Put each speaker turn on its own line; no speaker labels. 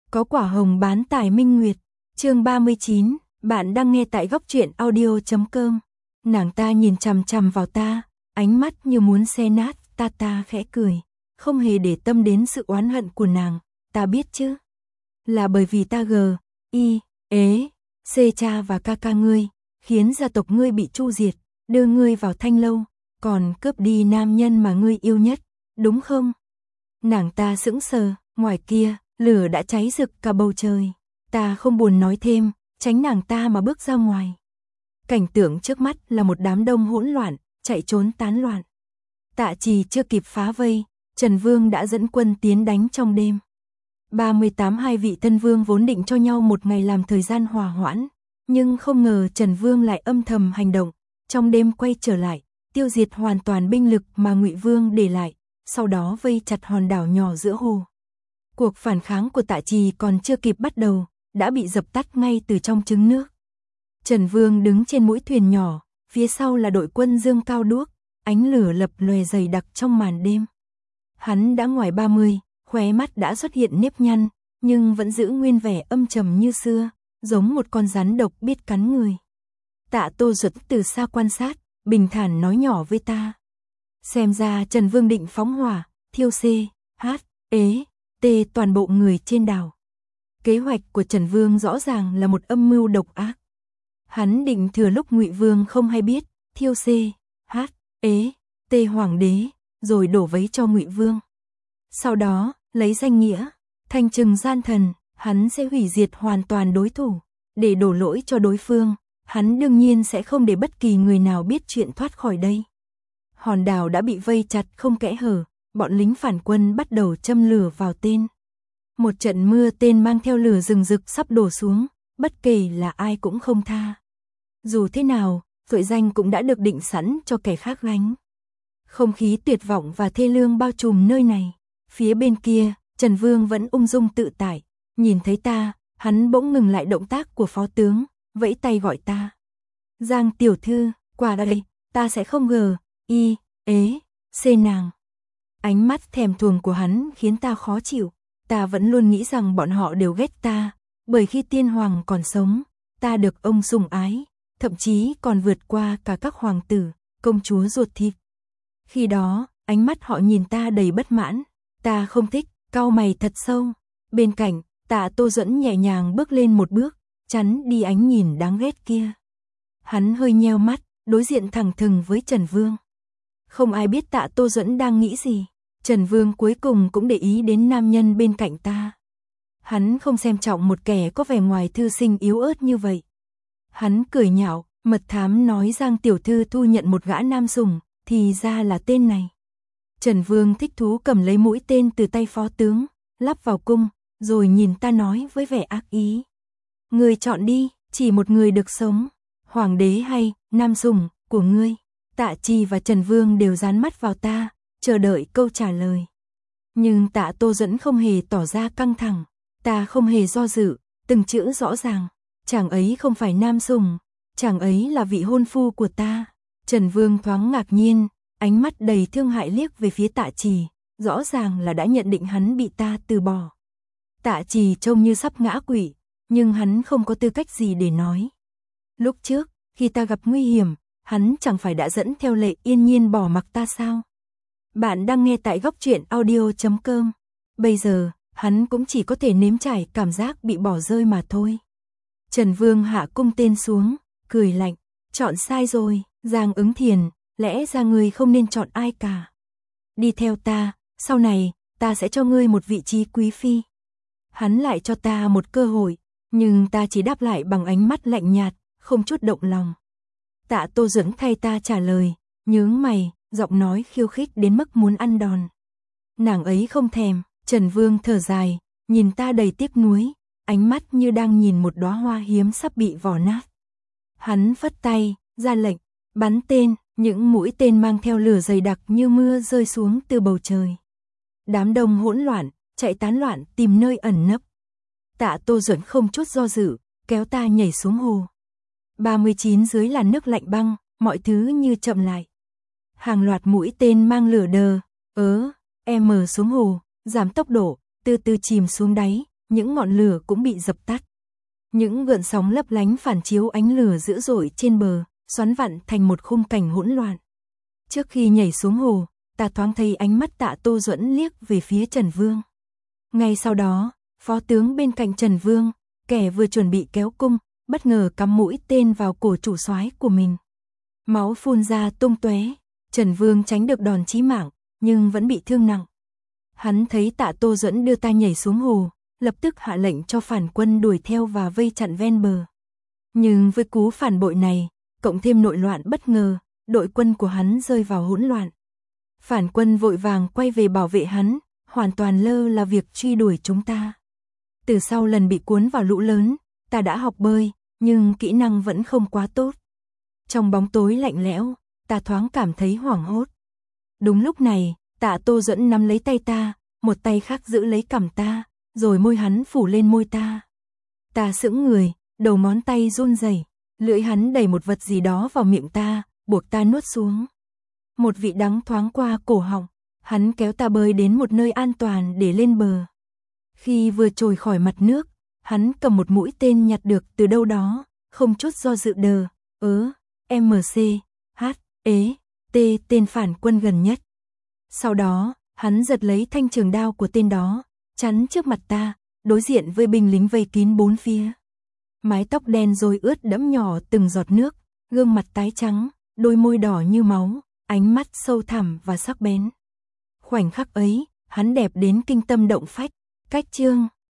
Có quả hồng bán tại Minh Nguyệt. Chương 39, bạn đang nghe tại góc truyện audio.com. Nàng ta nhìn chằm chằm vào ta, ánh mắt như muốn xé nát, ta khẽ cười, không hề để tâm đến sự oán hận của nàng, ta biết chứ. Là bởi vì ta xê cha và ca ngươi, khiến gia tộc ngươi bị tru diệt, đưa ngươi vào thanh lâu, còn cướp đi nam nhân mà ngươi yêu nhất, đúng không? Nàng ta sững sờ, ngoài kia, lửa đã cháy rực cả bầu trời. Ta không buồn nói thêm, tránh nàng ta mà bước ra ngoài. Cảnh tượng trước mắt là một đám đông hỗn loạn, chạy trốn tán loạn. Tạ Trì chưa kịp phá vây, Trần Vương đã dẫn quân tiến đánh trong đêm. 38 hai vị thân vương vốn định cho nhau một ngày làm thời gian hòa hoãn, nhưng không ngờ Trần Vương lại âm thầm hành động, trong đêm quay trở lại, tiêu diệt hoàn toàn binh lực mà Ngụy Vương để lại, sau đó vây chặt hòn đảo nhỏ giữa hồ. Cuộc phản kháng của Tạ Trì còn chưa kịp bắt đầu, đã bị dập tắt ngay từ trong trứng nước. Trần Vương đứng trên mũi thuyền nhỏ, phía sau là đội quân dương cao đuốc, ánh lửa lập lòe dày đặc trong màn đêm. Hắn đã ngoài 30, khóe mắt đã xuất hiện nếp nhăn, nhưng vẫn giữ nguyên vẻ âm trầm như xưa, giống một con rắn độc biết cắn người. Tạ Tô Duật từ xa quan sát, bình thản nói nhỏ với ta. Xem ra Trần Vương định phóng hỏa, thiêu toàn bộ người trên đảo. Kế hoạch của Trần Vương rõ ràng là một âm mưu độc ác. Hắn định thừa lúc Ngụy Vương không hay biết, thiêu hoàng đế, rồi đổ vấy cho Ngụy Vương. Sau đó, lấy danh nghĩa, thanh trừng gian thần, hắn sẽ hủy diệt hoàn toàn đối thủ. Để đổ lỗi cho đối phương, hắn đương nhiên sẽ không để bất kỳ người nào biết chuyện thoát khỏi đây. Hòn đảo đã bị vây chặt không kẽ hở, bọn lính phản quân bắt đầu châm lửa vào tên. Một trận mưa tên mang theo lửa rừng rực sắp đổ xuống, bất kể là ai cũng không tha. Dù thế nào, tội danh cũng đã được định sẵn cho kẻ khác gánh. Không khí tuyệt vọng và thê lương bao trùm nơi này. Phía bên kia, Trần Vương vẫn ung dung tự tại, nhìn thấy ta, hắn bỗng ngừng lại động tác của phó tướng, vẫy tay gọi ta. Giang tiểu thư, qua đây, ta sẽ không xê nàng. Ánh mắt thèm thuồng của hắn khiến ta khó chịu, ta vẫn luôn nghĩ rằng bọn họ đều ghét ta, bởi khi tiên hoàng còn sống, ta được ông sủng ái, thậm chí còn vượt qua cả các hoàng tử, công chúa ruột thịt. Khi đó, ánh mắt họ nhìn ta đầy bất mãn, ta không thích, cau mày thật sâu. Bên cạnh, Tạ Tô Duẫn nhẹ nhàng bước lên một bước, chắn đi ánh nhìn đáng ghét kia. Hắn hơi nheo mắt, đối diện thẳng thừng với Trần Vương. Không ai biết Tạ Tô Duẫn đang nghĩ gì. Trần Vương cuối cùng cũng để ý đến nam nhân bên cạnh ta. Hắn không xem trọng một kẻ có vẻ ngoài thư sinh yếu ớt như vậy. Hắn cười nhạo, mật thám nói Giang tiểu thư thu nhận một gã nam sủng, thì ra là tên này. Trần Vương thích thú cầm lấy mũi tên từ tay phó tướng, lắp vào cung, rồi nhìn ta nói với vẻ ác ý. Người chọn đi, chỉ một người được sống, hoàng đế hay nam sủng của ngươi. Tạ Trì và Trần Vương đều dán mắt vào ta, chờ đợi câu trả lời. Nhưng Tạ Tô Duẫn không hề tỏ ra căng thẳng, ta không hề do dự, từng chữ rõ ràng. Chàng ấy không phải nam sủng, chàng ấy là vị hôn phu của ta. Trần Vương thoáng ngạc nhiên, ánh mắt đầy thương hại liếc về phía Tạ Trì, rõ ràng là đã nhận định hắn bị ta từ bỏ. Tạ Trì trông như sắp ngã quỵ, nhưng hắn không có tư cách gì để nói. Lúc trước, khi ta gặp nguy hiểm, hắn chẳng phải đã dẫn theo Lệ Yên Nhiên bỏ mặc ta sao? Bạn đang nghe tại góc truyện audio.com. Bây giờ, hắn cũng chỉ có thể nếm trải cảm giác bị bỏ rơi mà thôi. Trần Vương hạ cung tên xuống, cười lạnh, chọn sai rồi, Giang Ứng Thiền, lẽ ra ngươi không nên chọn ai cả. Đi theo ta, sau này, ta sẽ cho ngươi một vị trí quý phi. Hắn lại cho ta một cơ hội, nhưng ta chỉ đáp lại bằng ánh mắt lạnh nhạt, không chút động lòng. Tạ Tô Duẫn thay ta trả lời, nhướng mày, giọng nói khiêu khích đến mức muốn ăn đòn. Nàng ấy không thèm. Trần Vương thở dài, nhìn ta đầy tiếc nuối, ánh mắt như đang nhìn một đóa hoa hiếm sắp bị vỏ nát. Hắn phất tay, ra lệnh, bắn tên, những mũi tên mang theo lửa dày đặc như mưa rơi xuống từ bầu trời. Đám đông hỗn loạn, chạy tán loạn tìm nơi ẩn nấp. Tạ Tô Duẫn không chút do dự, kéo ta nhảy xuống hồ. 39 dưới làn nước lạnh băng, mọi thứ như chậm lại. Hàng loạt mũi tên mang lửa đờ, xuống hồ, giảm tốc độ, từ từ chìm xuống đáy, những ngọn lửa cũng bị dập tắt. Những gợn sóng lấp lánh phản chiếu ánh lửa dữ dội trên bờ, xoắn vặn thành một khung cảnh hỗn loạn. Trước khi nhảy xuống hồ, ta thoáng thấy ánh mắt Tạ Tô Duẫn liếc về phía Trần Vương. Ngay sau đó, phó tướng bên cạnh Trần Vương, kẻ vừa chuẩn bị kéo cung, bất ngờ cắm mũi tên vào cổ chủ soái của mình. Máu phun ra tung tóe, Trần Vương tránh được đòn chí mạng, nhưng vẫn bị thương nặng. Hắn thấy Tạ Tô Duẫn đưa tay nhảy xuống hồ, lập tức hạ lệnh cho phản quân đuổi theo và vây chặn ven bờ. Nhưng với cú phản bội này, cộng thêm nội loạn bất ngờ, đội quân của hắn rơi vào hỗn loạn. Phản quân vội vàng quay về bảo vệ hắn, hoàn toàn lơ là việc truy đuổi chúng ta. Từ sau lần bị cuốn vào lũ lớn, ta đã học bơi, nhưng kỹ năng vẫn không quá tốt. Trong bóng tối lạnh lẽo, ta thoáng cảm thấy hoảng hốt. Đúng lúc này, Tạ Tô Duẫn nắm lấy tay ta, một tay khác giữ lấy cằm ta, rồi môi hắn phủ lên môi ta. Ta sững người, đầu ngón tay run rẩy, lưỡi hắn đẩy một vật gì đó vào miệng ta, buộc ta nuốt xuống. Một vị đắng thoáng qua cổ họng, hắn kéo ta bơi đến một nơi an toàn để lên bờ. Khi vừa trồi khỏi mặt nước, hắn cầm một mũi tên nhặt được từ đâu đó, không chút do dự đờ, MC, H, T tên phản quân gần nhất. Sau đó, hắn giật lấy thanh trường đao của tên đó, chắn trước mặt ta, đối diện với binh lính vây kín bốn phía. Mái tóc đen rồi ướt đẫm nhỏ từng giọt nước, gương mặt tái trắng, đôi môi đỏ như máu, ánh mắt sâu thẳm và sắc bén. Khoảnh khắc ấy, hắn đẹp đến kinh tâm động phách. Cách chương